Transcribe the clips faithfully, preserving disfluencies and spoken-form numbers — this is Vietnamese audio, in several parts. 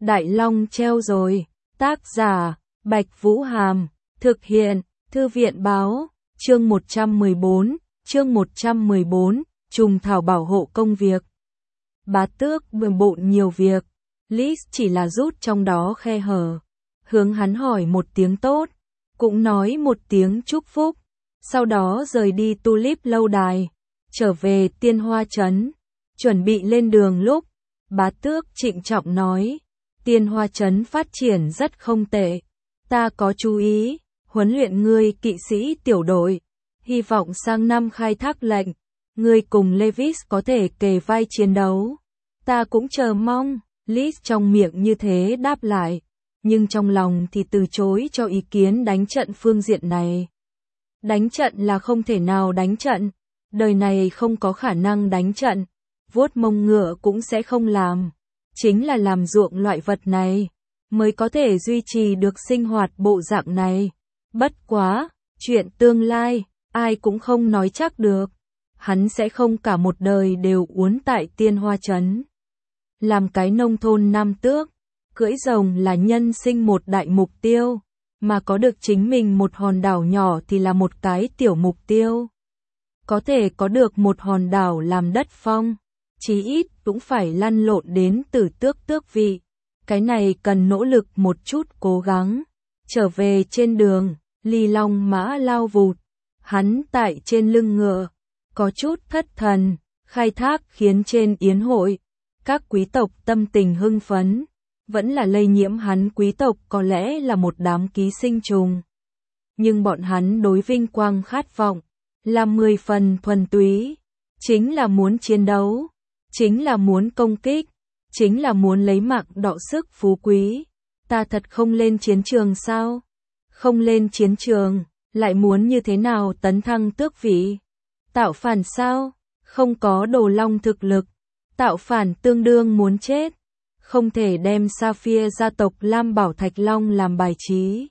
Đại Long treo rồi. Tác giả, Bạch Vũ Hàm. Thực hiện, Thư viện Báo. Chương một trăm mười bốn. Chương một trăm mười bốn. Trùng thảo bảo hộ công việc. Bá Tước bận bộn nhiều việc. Liz chỉ là rút trong đó khe hở. Hướng hắn hỏi một tiếng tốt. Cũng nói một tiếng chúc phúc. Sau đó rời đi Tulip lâu đài. Trở về Tiên Hoa Trấn. Chuẩn bị lên đường lúc. Bá Tước trịnh trọng nói. Tiên Hoa Trấn phát triển rất không tệ. Ta có chú ý. Huấn luyện ngươi kỵ sĩ tiểu đội. Hy vọng sang năm khai thác lệnh. Ngươi cùng Levis có thể kề vai chiến đấu. Ta cũng chờ mong. Liz trong miệng như thế đáp lại. Nhưng trong lòng thì từ chối cho ý kiến đánh trận phương diện này. Đánh trận là không thể nào đánh trận. Đời này không có khả năng đánh trận. Vuốt mông ngựa cũng sẽ không làm. Chính là làm ruộng loại vật này. Mới có thể duy trì được sinh hoạt bộ dạng này. Bất quá, chuyện tương lai, ai cũng không nói chắc được. Hắn sẽ không cả một đời đều uốn tại Tiên Hoa Trấn. Làm cái nông thôn nam tước, cưỡi rồng là nhân sinh một đại mục tiêu, mà có được chính mình một hòn đảo nhỏ thì là một cái tiểu mục tiêu. Có thể có được một hòn đảo làm đất phong, chí ít cũng phải lăn lộn đến từ tước tước vị. Cái này cần nỗ lực một chút cố gắng. Trở về trên đường, Ly Long mã lao vụt, hắn tại trên lưng ngựa, có chút thất thần, khai thác khiến trên yến hội, các quý tộc tâm tình hưng phấn, vẫn là lây nhiễm hắn. Quý tộc có lẽ là một đám ký sinh trùng, nhưng bọn hắn đối vinh quang khát vọng, là mười phần thuần túy, chính là muốn chiến đấu, chính là muốn công kích, chính là muốn lấy mạng đọ sức phú quý. Ta thật không lên chiến trường sao? Không lên chiến trường, lại muốn như thế nào tấn thăng tước vị? Tạo phản sao? Không có đồ long thực lực. Tạo phản tương đương muốn chết. Không thể đem Sapphire gia tộc Lam Bảo Thạch Long làm bài trí.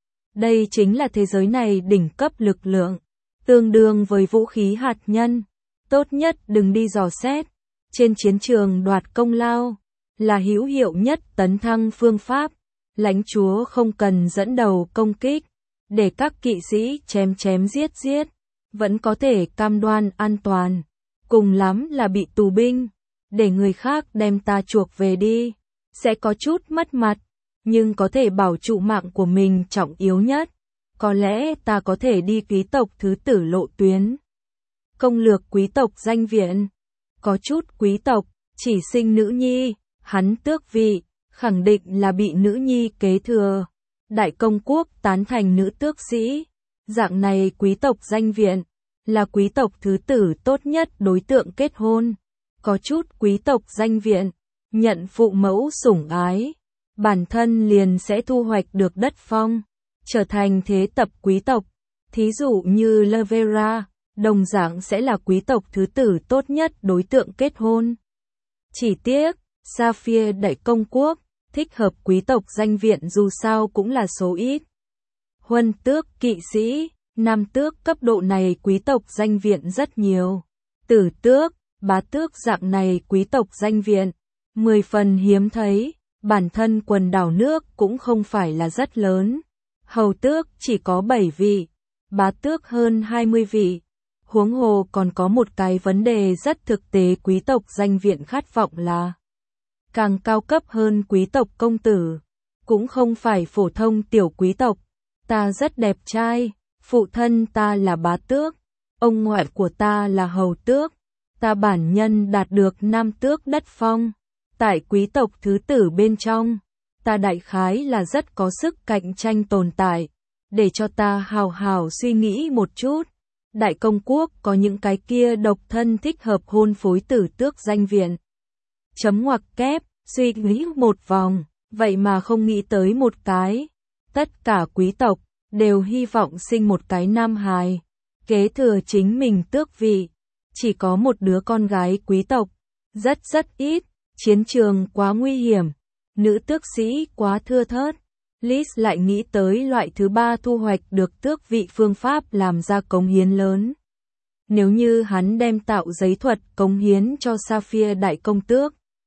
Đây chính là thế giới này đỉnh cấp lực lượng. Tương đương với vũ khí hạt nhân. Tốt nhất đừng đi dò xét. Trên chiến trường đoạt công lao. Là hữu hiệu nhất tấn thăng phương pháp. Lãnh chúa không cần dẫn đầu công kích. Để các kỵ sĩ chém chém giết giết. Vẫn có thể cam đoan an toàn. Cùng lắm là bị tù binh. Để người khác đem ta chuộc về đi. Sẽ có chút mất mặt. Nhưng có thể bảo trụ mạng của mình trọng yếu nhất. Có lẽ ta có thể đi quý tộc thứ tử lộ tuyến. Công lược quý tộc danh viện. Có chút quý tộc chỉ sinh nữ nhi. Hắn tước vị. Khẳng định là bị nữ nhi kế thừa. Đại công quốc tán thành nữ tước sĩ. Dạng này quý tộc danh viện. Là quý tộc thứ tử tốt nhất đối tượng kết hôn. Có chút quý tộc danh viện. Nhận phụ mẫu sủng ái. Bản thân liền sẽ thu hoạch được đất phong. Trở thành thế tập quý tộc. Thí dụ như Lavera. Đồng dạng sẽ là quý tộc thứ tử tốt nhất đối tượng kết hôn. Chỉ tiếc, Sapphire đại công quốc. Thích hợp quý tộc danh viện dù sao cũng là số ít. Huân tước kỵ sĩ. Nam tước cấp độ này quý tộc danh viện rất nhiều. Tử tước, bá tước dạng này quý tộc danh viện. Mười phần hiếm thấy. Bản thân quần đảo nước cũng không phải là rất lớn. Hầu tước chỉ có bảy vị. Bá tước hơn hai mươi vị. Huống hồ còn có một cái vấn đề rất thực tế quý tộc danh viện khát vọng là càng cao cấp hơn quý tộc công tử. Cũng không phải phổ thông tiểu quý tộc. Ta rất đẹp trai. Phụ thân ta là bá tước. Ông ngoại của ta là hầu tước. Ta bản nhân đạt được nam tước đất phong. Tại quý tộc thứ tử bên trong. Ta đại khái là rất có sức cạnh tranh tồn tại. Để cho ta hào hào suy nghĩ một chút. Đại công quốc có những cái kia độc thân thích hợp hôn phối tử tước danh viện. Chấm ngoặc kép, suy nghĩ một vòng. Vậy mà không nghĩ tới một cái. Tất cả quý tộc đều hy vọng sinh một cái nam hài, kế thừa chính mình tước vị. Chỉ có một đứa con gái quý tộc, rất rất ít. Chiến trường quá nguy hiểm, nữ tước sĩ quá thưa thớt. Liz lại nghĩ tới loại thứ ba thu hoạch được tước vị phương pháp làm ra cống hiến lớn. Nếu như hắn đem tạo giấy thuật cống hiến cho Sapphire đại công tước,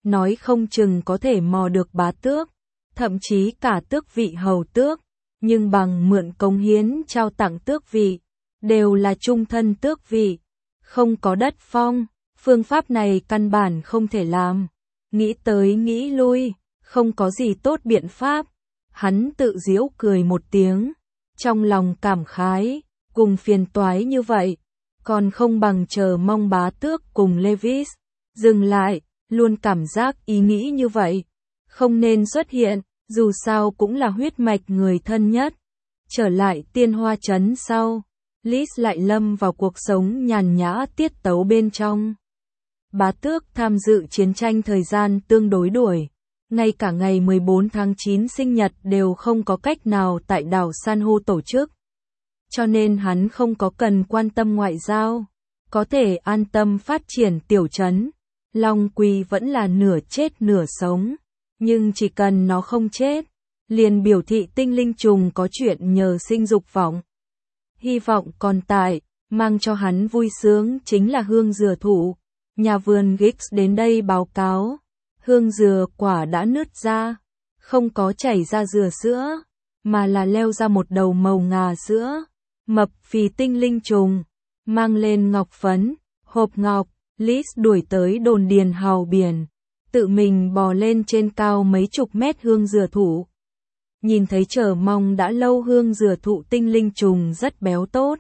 nói không chừng có thể mò được bá tước, thậm chí cả tước vị hầu tước, nhưng bằng mượn cống hiến trao tặng tước vị, đều là trung thân tước vị, không có đất phong, phương pháp này căn bản không thể làm. Nghĩ tới nghĩ lui, không có gì tốt biện pháp, hắn tự giễu cười một tiếng, trong lòng cảm khái, cùng phiền toái như vậy, còn không bằng chờ mong bá tước cùng Levis, dừng lại, luôn cảm giác ý nghĩ như vậy, không nên xuất hiện, dù sao cũng là huyết mạch người thân nhất. Trở lại Tiên Hoa Trấn sau, Liz lại lâm vào cuộc sống nhàn nhã tiết tấu bên trong. Bá tước tham dự chiến tranh thời gian tương đối đuổi, ngay cả ngày mười bốn tháng chín sinh nhật đều không có cách nào tại đảo San hô tổ chức. Cho nên hắn không có cần quan tâm ngoại giao, có thể an tâm phát triển tiểu trấn. Long Quỳ vẫn là nửa chết nửa sống, nhưng chỉ cần nó không chết, liền biểu thị tinh linh trùng có chuyện nhờ sinh dục vọng. Hy vọng còn tại, mang cho hắn vui sướng chính là hương dừa thụ. Nhà vườn Gix đến đây báo cáo, hương dừa quả đã nứt ra, không có chảy ra dừa sữa, mà là leo ra một đầu màu ngà sữa. Mập phì tinh linh trùng, mang lên ngọc phấn, hộp ngọc, Liz đuổi tới đồn điền hào biển, tự mình bò lên trên cao mấy chục mét hương dừa thụ. Nhìn thấy chờ mong đã lâu hương dừa thụ tinh linh trùng rất béo tốt.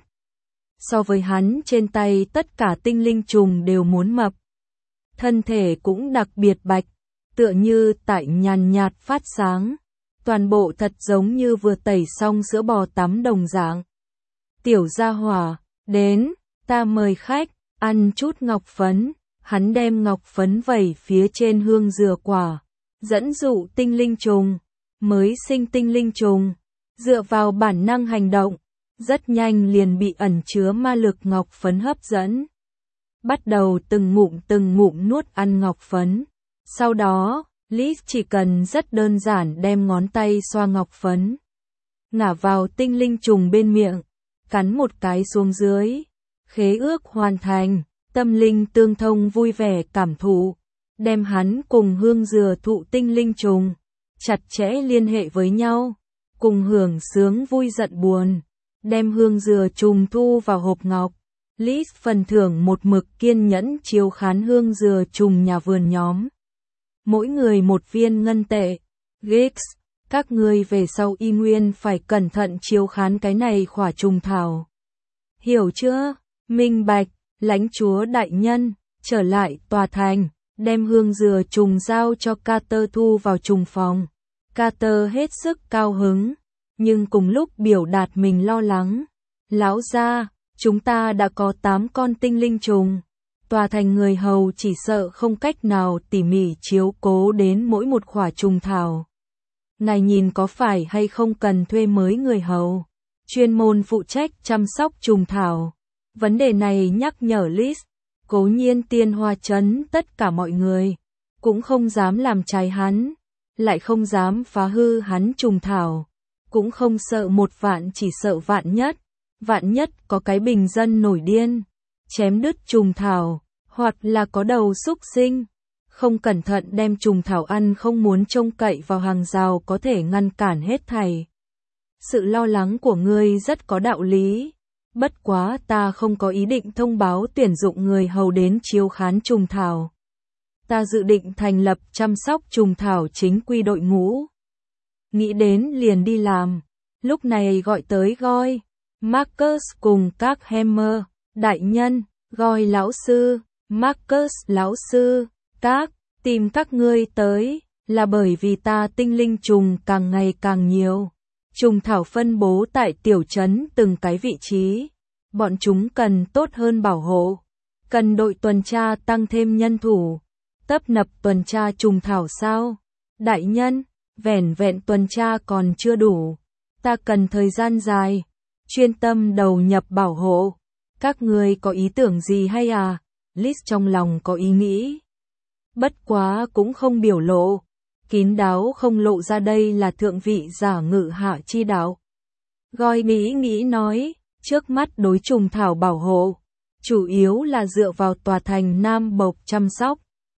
So với hắn trên tay tất cả tinh linh trùng đều muốn mập. Thân thể cũng đặc biệt bạch, tựa như tại nhàn nhạt phát sáng. Toàn bộ thật giống như vừa tẩy xong sữa bò tắm đồng dạng. Tiểu gia hỏa, đến, ta mời khách, ăn chút ngọc phấn. Hắn đem ngọc phấn vẩy phía trên hương dừa quả, dẫn dụ tinh linh trùng, mới sinh tinh linh trùng, dựa vào bản năng hành động, rất nhanh liền bị ẩn chứa ma lực ngọc phấn hấp dẫn. Bắt đầu từng ngụm từng ngụm nuốt ăn ngọc phấn. Sau đó, Liz chỉ cần rất đơn giản đem ngón tay xoa ngọc phấn, ngả vào tinh linh trùng bên miệng, cắn một cái xuống dưới. Khế ước hoàn thành, tâm linh tương thông vui vẻ cảm thụ, đem hắn cùng hương dừa thụ tinh linh trùng, chặt chẽ liên hệ với nhau, cùng hưởng sướng vui giận buồn, đem hương dừa trùng thu vào hộp ngọc. Liz phần thưởng một mực kiên nhẫn chiếu khán hương dừa trùng nhà vườn nhóm. Mỗi người một viên ngân tệ. Gix, các ngươi về sau y nguyên phải cẩn thận chiếu khán cái này khỏa trùng thảo. Hiểu chưa? Minh bạch, lãnh chúa đại nhân, trở lại tòa thành, đem hương dừa trùng giao cho Carter thu vào trùng phòng. Carter hết sức cao hứng, nhưng cùng lúc biểu đạt mình lo lắng. Lão gia, chúng ta đã có tám con tinh linh trùng. Tòa thành người hầu chỉ sợ không cách nào tỉ mỉ chiếu cố đến mỗi một khỏa trùng thảo. Ngài nhìn có phải hay không cần thuê mới người hầu, chuyên môn phụ trách chăm sóc trùng thảo. Vấn đề này nhắc nhở Liz, cố nhiên Tiên Hoa Trấn tất cả mọi người, cũng không dám làm trái hắn, lại không dám phá hư hắn trùng thảo, cũng không sợ một vạn chỉ sợ vạn nhất, vạn nhất có cái bình dân nổi điên, chém đứt trùng thảo, hoặc là có đầu xúc sinh, không cẩn thận đem trùng thảo ăn không muốn trông cậy vào hàng rào có thể ngăn cản hết thảy. Sự lo lắng của ngươi rất có đạo lý. Bất quá ta không có ý định thông báo tuyển dụng người hầu đến chiếu khán trùng thảo. Ta dự định thành lập chăm sóc trùng thảo chính quy đội ngũ. Nghĩ đến liền đi làm. Lúc này gọi tới Goy, Marcus cùng các Hammer, đại nhân, Goy lão sư, Marcus lão sư, các, tìm các ngươi tới, là bởi vì ta tinh linh trùng càng ngày càng nhiều. Trùng thảo phân bố tại tiểu trấn từng cái vị trí, bọn chúng cần tốt hơn bảo hộ, cần đội tuần tra tăng thêm nhân thủ, tấp nập tuần tra trùng thảo sao? Đại nhân, vẻn vẹn tuần tra còn chưa đủ, ta cần thời gian dài, chuyên tâm đầu nhập bảo hộ. Các ngươi có ý tưởng gì hay à? Liz trong lòng có ý nghĩ, bất quá cũng không biểu lộ. Kín đáo không lộ ra đây là thượng vị giả ngự hạ chi đạo. Goy nghĩ nghĩ nói, trước mắt đối trùng thảo bảo hộ, chủ yếu là dựa vào tòa thành Nam Bộc chăm sóc.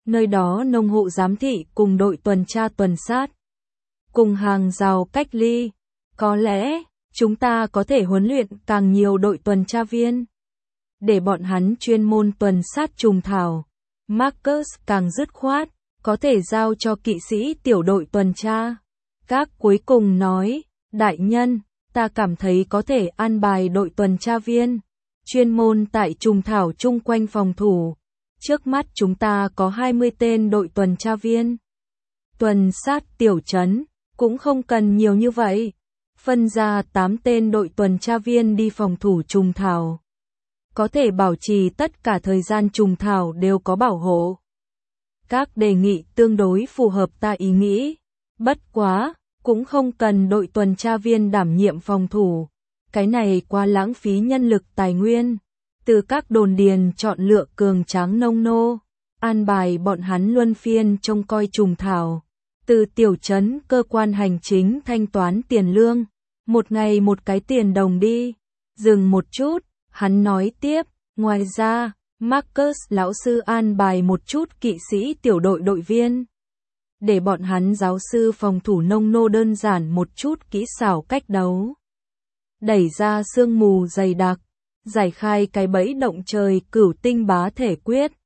nơi đó nông hộ giám thị cùng đội tuần tra tuần sát, cùng hàng rào cách ly. Có lẽ, chúng ta có thể huấn luyện càng nhiều đội tuần tra viên, để bọn hắn chuyên môn tuần sát trùng thảo. Marcus càng dứt khoát, có thể giao cho kỵ sĩ tiểu đội tuần tra. Các cuối cùng nói, đại nhân, ta cảm thấy có thể an bài đội tuần tra viên, chuyên môn tại trùng thảo chung quanh phòng thủ. Trước mắt chúng ta có hai mươi tên đội tuần tra viên. Tuần sát tiểu trấn, cũng không cần nhiều như vậy. Phân ra tám tên đội tuần tra viên đi phòng thủ trùng thảo. Có thể bảo trì tất cả thời gian trùng thảo đều có bảo hộ. Các đề nghị tương đối phù hợp ta ý nghĩ. Bất quá, cũng không cần đội tuần tra viên đảm nhiệm phòng thủ. Cái này quá lãng phí nhân lực tài nguyên. Từ các đồn điền chọn lựa cường tráng nông nô, an bài bọn hắn luân phiên trông coi trùng thảo. Từ tiểu trấn cơ quan hành chính thanh toán tiền lương, một ngày một cái tiền đồng đi. Dừng một chút, hắn nói tiếp, ngoài ra, Marcus lão sư an bài một chút kỵ sĩ tiểu đội đội viên, để bọn hắn giáo sư phòng thủ nông nô đơn giản một chút kỹ xảo cách đấu. Đẩy ra sương mù dày đặc, giải khai cái bẫy động trời cửu tinh bá thể quyết.